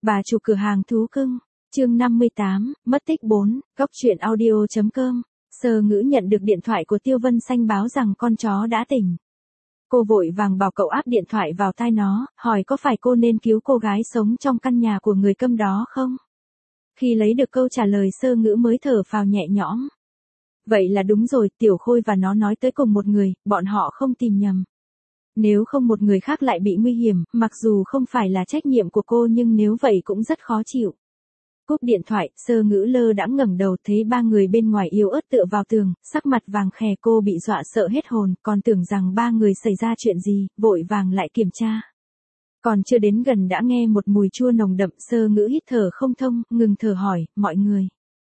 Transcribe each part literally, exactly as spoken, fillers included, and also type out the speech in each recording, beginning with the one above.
Bà chủ cửa hàng thú cưng, chương năm mươi tám, mất tích bốn, góc truyện audio.com. Sơ Ngữ nhận được điện thoại của Tiêu Vân Xanh báo rằng con chó đã tỉnh. Cô vội vàng bảo cậu áp điện thoại vào tai nó, hỏi có phải cô nên cứu cô gái sống trong căn nhà của người câm đó không? Khi lấy được câu trả lời Sơ Ngữ mới thở phào nhẹ nhõm. Vậy là đúng rồi, Tiểu Khôi và nó nói tới cùng một người, bọn họ không tìm nhầm. Nếu không một người khác lại bị nguy hiểm, mặc dù không phải là trách nhiệm của cô nhưng nếu vậy cũng rất khó chịu. Cúp điện thoại, Sơ Ngữ lơ đãng ngẩng đầu thấy ba người bên ngoài yếu ớt tựa vào tường, sắc mặt vàng khè, cô bị dọa sợ hết hồn, còn tưởng rằng ba người xảy ra chuyện gì, vội vàng lại kiểm tra. Còn chưa đến gần đã nghe một mùi chua nồng đậm, Sơ Ngữ hít thở không thông, ngừng thở hỏi, mọi người.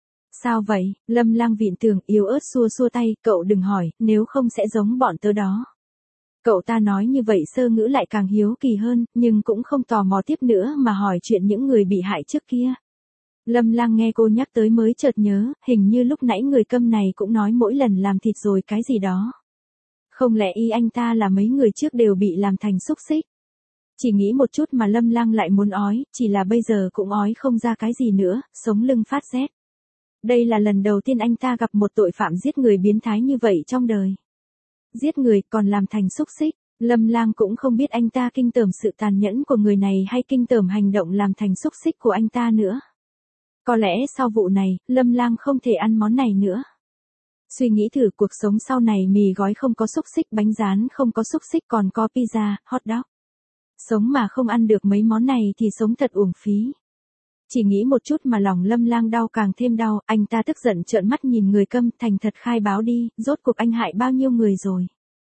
Sao vậy? Lâm Lang vịn tường, yếu ớt xua xua tay, cậu đừng hỏi, nếu không sẽ giống bọn tớ đó. Cậu ta nói như vậy Sơ Ngữ lại càng hiếu kỳ hơn, nhưng cũng không tò mò tiếp nữa mà hỏi chuyện những người bị hại trước kia. Lâm Lang nghe cô nhắc tới mới chợt nhớ, hình như lúc nãy người câm này cũng nói mỗi lần làm thịt rồi cái gì đó. Không lẽ y anh ta là mấy người trước đều bị làm thành xúc xích? Chỉ nghĩ một chút mà Lâm Lang lại muốn ói, chỉ là bây giờ cũng ói không ra cái gì nữa, sống lưng phát rét. Đây là lần đầu tiên anh ta gặp một tội phạm giết người biến thái như vậy trong đời. Giết người còn làm thành xúc xích, Lâm Lang cũng không biết anh ta kinh tởm sự tàn nhẫn của người này hay kinh tởm hành động làm thành xúc xích của anh ta nữa. Có lẽ sau vụ này, Lâm Lang không thể ăn món này nữa. Suy nghĩ thử cuộc sống sau này mì gói không có xúc xích, bánh rán không có xúc xích, còn có pizza, hot dog. Sống mà không ăn được mấy món này thì sống thật uổng phí. Chỉ nghĩ một chút mà lòng Lâm Lang đau càng thêm đau, anh ta tức giận trợn mắt nhìn người câm, thành thật khai báo đi, rốt cuộc anh hại bao nhiêu người rồi.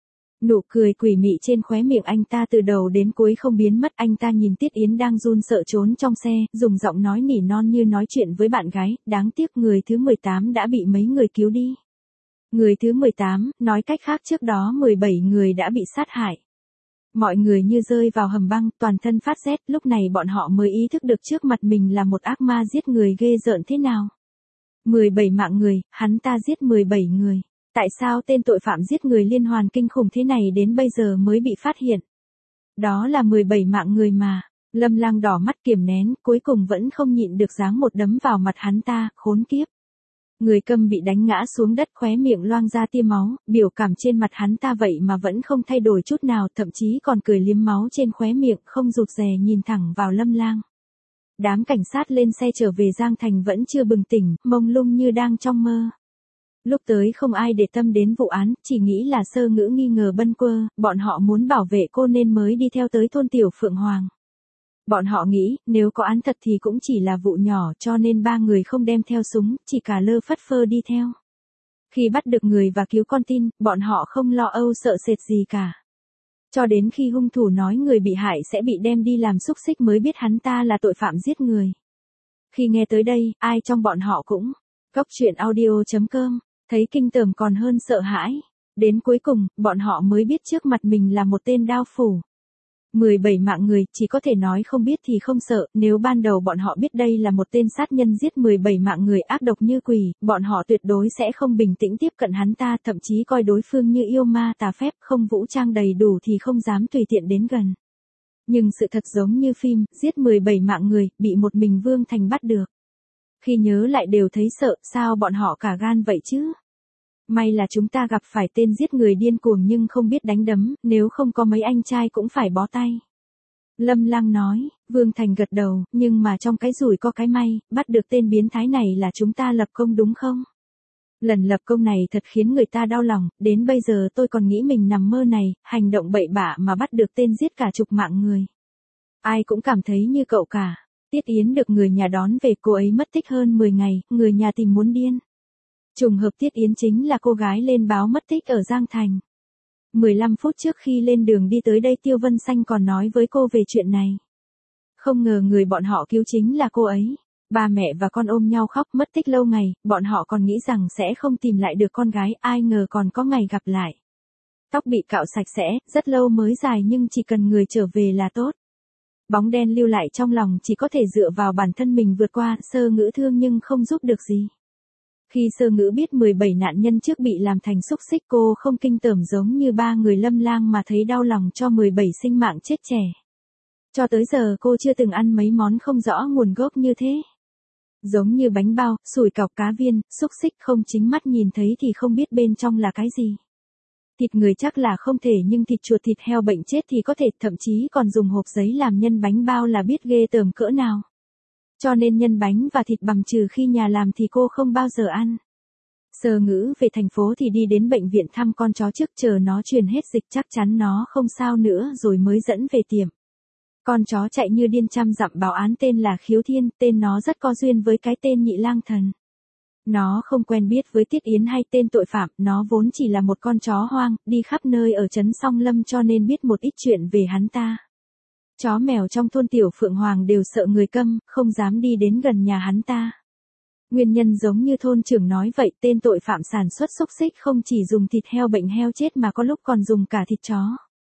Nụ cười quỷ mị trên khóe miệng anh ta từ đầu đến cuối không biến mất, anh ta nhìn Tiết Yến đang run sợ trốn trong xe, dùng giọng nói nỉ non như nói chuyện với bạn gái, đáng tiếc người thứ mười tám đã bị mấy người cứu đi. Người thứ mười tám, nói cách khác trước đó mười bảy người đã bị sát hại. Mọi người như rơi vào hầm băng, toàn thân phát rét, lúc này bọn họ mới ý thức được trước mặt mình là một ác ma giết người ghê rợn thế nào. mười bảy mạng người, hắn ta giết mười bảy người. Tại sao tên tội phạm giết người liên hoàn kinh khủng thế này đến bây giờ mới bị phát hiện? Đó là mười bảy mạng người mà. Lâm Lang đỏ mắt kiềm nén, cuối cùng vẫn không nhịn được giáng một đấm vào mặt hắn ta, khốn kiếp. Người câm bị đánh ngã xuống đất, khóe miệng loang ra tia máu, biểu cảm trên mặt hắn ta vậy mà vẫn không thay đổi chút nào, thậm chí còn cười liếm máu trên khóe miệng, không rụt rè nhìn thẳng vào Lâm Lang. Đám cảnh sát lên xe trở về Giang Thành vẫn chưa bừng tỉnh, mông lung như đang trong mơ. Lúc tới không ai để tâm đến vụ án, chỉ nghĩ là Sơ Ngữ nghi ngờ Bân Quơ, bọn họ muốn bảo vệ cô nên mới đi theo tới thôn Tiểu Phượng Hoàng. Bọn họ nghĩ, nếu có án thật thì cũng chỉ là vụ nhỏ, cho nên ba người không đem theo súng, chỉ cả lơ phất phơ đi theo. Khi bắt được người và cứu con tin, bọn họ không lo âu sợ sệt gì cả. Cho đến khi hung thủ nói người bị hại sẽ bị đem đi làm xúc xích mới biết hắn ta là tội phạm giết người. Khi nghe tới đây, ai trong bọn họ cũng, góc truyện audio.com, thấy kinh tởm còn hơn sợ hãi. Đến cuối cùng, bọn họ mới biết trước mặt mình là một tên đao phủ. mười bảy mạng người, chỉ có thể nói không biết thì không sợ, nếu ban đầu bọn họ biết đây là một tên sát nhân giết mười bảy mạng người ác độc như quỷ, bọn họ tuyệt đối sẽ không bình tĩnh tiếp cận hắn ta, thậm chí coi đối phương như yêu ma tà phép, không vũ trang đầy đủ thì không dám tùy tiện đến gần. Nhưng sự thật giống như phim, giết mười bảy mạng người, bị một mình Vương Thành bắt được. Khi nhớ lại đều thấy sợ, sao bọn họ cả gan vậy chứ? May là chúng ta gặp phải tên giết người điên cuồng nhưng không biết đánh đấm, nếu không có mấy anh trai cũng phải bó tay. Lâm Lang nói, Vương Thành gật đầu, nhưng mà trong cái rủi có cái may, bắt được tên biến thái này là chúng ta lập công đúng không? Lần lập công này thật khiến người ta đau lòng, đến bây giờ tôi còn nghĩ mình nằm mơ này, hành động bậy bạ mà bắt được tên giết cả chục mạng người. Ai cũng cảm thấy như cậu cả. Tiết Yến được người nhà đón về, cô ấy mất tích hơn mười ngày, người nhà tìm muốn điên. Trùng hợp Tiết Yến chính là cô gái lên báo mất tích ở Giang Thành. mười lăm phút trước khi lên đường đi tới đây Tiêu Vân Xanh còn nói với cô về chuyện này. Không ngờ người bọn họ cứu chính là cô ấy. Ba mẹ và con ôm nhau khóc, mất tích lâu ngày, bọn họ còn nghĩ rằng sẽ không tìm lại được con gái, ai ngờ còn có ngày gặp lại. Tóc bị cạo sạch sẽ, rất lâu mới dài nhưng chỉ cần người trở về là tốt. Bóng đen lưu lại trong lòng chỉ có thể dựa vào bản thân mình vượt qua, Sơ Ngữ thương nhưng không giúp được gì. Khi Sơ Ngữ biết mười bảy nạn nhân trước bị làm thành xúc xích, cô không kinh tởm giống như ba người Lâm Lang mà thấy đau lòng cho mười bảy sinh mạng chết trẻ. Cho tới giờ cô chưa từng ăn mấy món không rõ nguồn gốc như thế. Giống như bánh bao, sủi cảo, cá viên, xúc xích không chính mắt nhìn thấy thì không biết bên trong là cái gì. Thịt người chắc là không thể nhưng thịt chuột thịt heo bệnh chết thì có thể, thậm chí còn dùng hộp giấy làm nhân bánh bao là biết ghê tởm cỡ nào. Cho nên nhân bánh và thịt bằm trừ khi nhà làm thì cô không bao giờ ăn. Sơ Ngữ về thành phố thì đi đến bệnh viện thăm con chó trước, chờ nó truyền hết dịch chắc chắn nó không sao nữa rồi mới dẫn về tiệm. Con chó chạy như điên trăm dặm, báo án tên là Khiếu Thiên, tên nó rất có duyên với cái tên Nhị Lang Thần. Nó không quen biết với Tiết Yến hay tên tội phạm, nó vốn chỉ là một con chó hoang, đi khắp nơi ở trấn Song Lâm cho nên biết một ít chuyện về hắn ta. Chó mèo trong thôn Tiểu Phượng Hoàng đều sợ người câm, không dám đi đến gần nhà hắn ta. Nguyên nhân giống như thôn trưởng nói vậy, tên tội phạm sản xuất xúc xích không chỉ dùng thịt heo bệnh heo chết mà có lúc còn dùng cả thịt chó.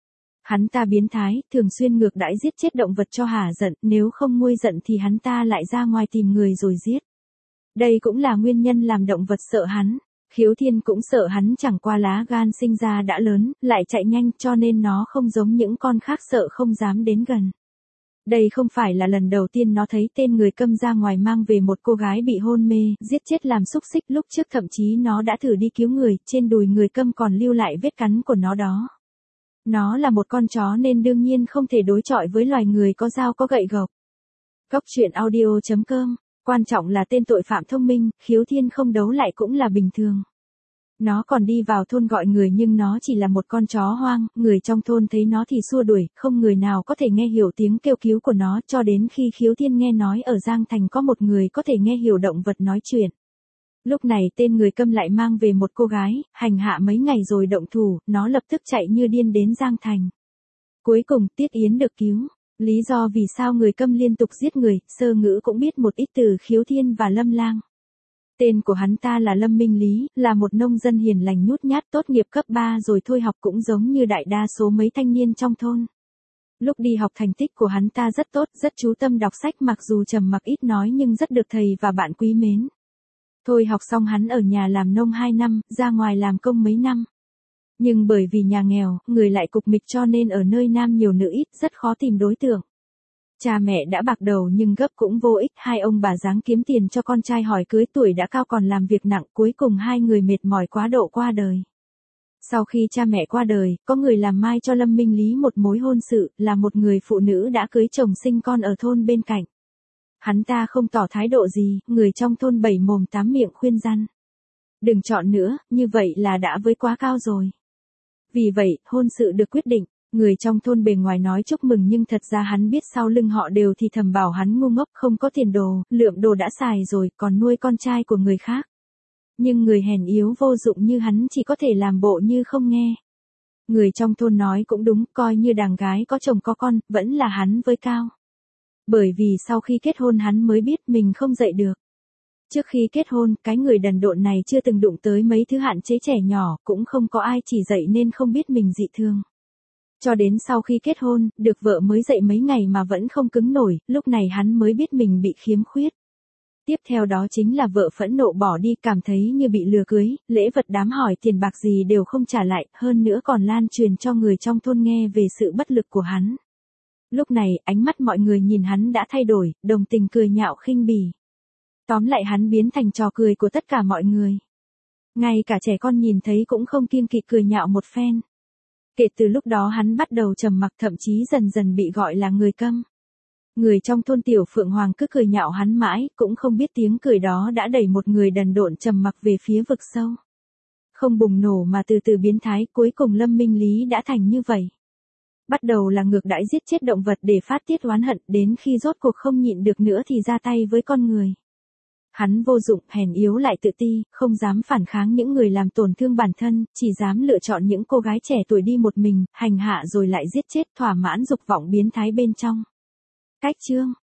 Hắn ta biến thái, thường xuyên ngược đãi giết chết động vật cho hả giận, nếu không nguôi giận thì hắn ta lại ra ngoài tìm người rồi giết. Đây cũng là nguyên nhân làm động vật sợ hắn. Khiếu Thiên cũng sợ hắn, chẳng qua lá gan sinh ra đã lớn, lại chạy nhanh cho nên nó không giống những con khác sợ không dám đến gần. Đây không phải là lần đầu tiên nó thấy tên người câm ra ngoài mang về một cô gái bị hôn mê, giết chết làm xúc xích, lúc trước thậm chí nó đã thử đi cứu người, trên đùi người câm còn lưu lại vết cắn của nó đó. Nó là một con chó nên đương nhiên không thể đối chọi với loài người có dao có gậy gộc. Góc truyện audio chấm com, quan trọng là tên tội phạm thông minh, Khiếu Thiên không đấu lại cũng là bình thường. Nó còn đi vào thôn gọi người nhưng nó chỉ là một con chó hoang, người trong thôn thấy nó thì xua đuổi, không người nào có thể nghe hiểu tiếng kêu cứu của nó, cho đến khi Khiếu Thiên nghe nói ở Giang Thành có một người có thể nghe hiểu động vật nói chuyện. Lúc này tên người câm lại mang về một cô gái, hành hạ mấy ngày rồi động thủ, nó lập tức chạy như điên đến Giang Thành. Cuối cùng Tiết Yến được cứu. Lý do vì sao người câm liên tục giết người, Sơ Ngữ cũng biết một ít từ Khiếu Thiên và Lâm Lang. Tên của hắn ta là Lâm Minh Lý, là một nông dân hiền lành nhút nhát, tốt nghiệp cấp ba rồi thôi học cũng giống như đại đa số mấy thanh niên trong thôn. Lúc đi học thành tích của hắn ta rất tốt, rất chú tâm đọc sách, mặc dù trầm mặc ít nói nhưng rất được thầy và bạn quý mến. Thôi học xong hắn ở nhà làm nông hai năm, ra ngoài làm công mấy năm. Nhưng bởi vì nhà nghèo, người lại cục mịch cho nên ở nơi nam nhiều nữ ít, rất khó tìm đối tượng. Cha mẹ đã bạc đầu nhưng gấp cũng vô ích, hai ông bà dáng kiếm tiền cho con trai hỏi cưới, tuổi đã cao còn làm việc nặng, cuối cùng hai người mệt mỏi quá độ qua đời. Sau khi cha mẹ qua đời, có người làm mai cho Lâm Minh Lý một mối hôn sự, là một người phụ nữ đã cưới chồng sinh con ở thôn bên cạnh. Hắn ta không tỏ thái độ gì, người trong thôn bảy mồm tám miệng khuyên răn. Đừng chọn nữa, như vậy là đã với quá cao rồi. Vì vậy, hôn sự được quyết định. Người trong thôn bề ngoài nói chúc mừng nhưng thật ra hắn biết sau lưng họ đều thì thầm bảo hắn ngu ngốc, không có tiền đồ, lượm đồ đã xài rồi, còn nuôi con trai của người khác. Nhưng người hèn yếu vô dụng như hắn chỉ có thể làm bộ như không nghe. Người trong thôn nói cũng đúng, coi như đàn gái có chồng có con, vẫn là hắn với cao. Bởi vì sau khi kết hôn hắn mới biết mình không dạy được. Trước khi kết hôn, cái người đần độn này chưa từng đụng tới mấy thứ hạn chế trẻ nhỏ, cũng không có ai chỉ dạy nên không biết mình dị thương. Cho đến sau khi kết hôn, được vợ mới dạy mấy ngày mà vẫn không cứng nổi, lúc này hắn mới biết mình bị khiếm khuyết. Tiếp theo đó chính là vợ phẫn nộ bỏ đi, cảm thấy như bị lừa cưới, lễ vật đám hỏi tiền bạc gì đều không trả lại, hơn nữa còn lan truyền cho người trong thôn nghe về sự bất lực của hắn. Lúc này, ánh mắt mọi người nhìn hắn đã thay đổi, đồng tình cười nhạo khinh bỉ. Tóm lại hắn biến thành trò cười của tất cả mọi người. Ngay cả trẻ con nhìn thấy cũng không kiêng kỵ cười nhạo một phen. Kể từ lúc đó hắn bắt đầu trầm mặc, thậm chí dần dần bị gọi là người câm. Người trong thôn Tiểu Phượng Hoàng cứ cười nhạo hắn mãi, cũng không biết tiếng cười đó đã đẩy một người đần độn trầm mặc về phía vực sâu. Không bùng nổ mà từ từ biến thái, cuối cùng Lâm Minh Lý đã thành như vậy. Bắt đầu là ngược đãi giết chết động vật để phát tiết oán hận, đến khi rốt cuộc không nhịn được nữa thì ra tay với con người. Hắn vô dụng, hèn yếu lại tự ti, không dám phản kháng những người làm tổn thương bản thân, chỉ dám lựa chọn những cô gái trẻ tuổi đi một mình, hành hạ rồi lại giết chết, thỏa mãn dục vọng biến thái bên trong. Cách chương